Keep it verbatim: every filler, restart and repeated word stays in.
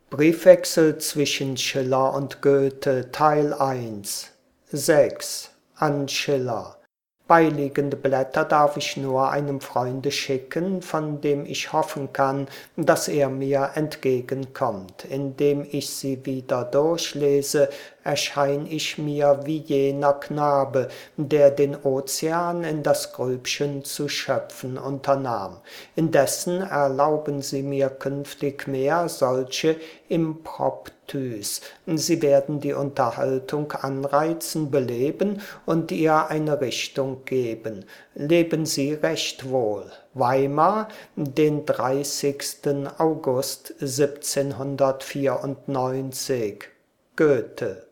Briefwechsel zwischen Schiller und Goethe, Teil eins. sechs. An Schiller. Beiliegende Blätter darf ich nur einem Freunde schicken, von dem ich hoffen kann, dass er mir entgegenkommt. Indem ich sie wieder durchlese, erschein ich mir wie jener Knabe, der den Ozean in das Grübchen zu schöpfen unternahm. Indessen erlauben Sie mir künftig mehr solche Impromptus. Sie werden die Unterhaltung anreizen, beleben und ihr eine Richtung geben. Leben Sie recht wohl. Weimar, den dreißigsten August siebzehnhundertvierundneunzig. Goethe.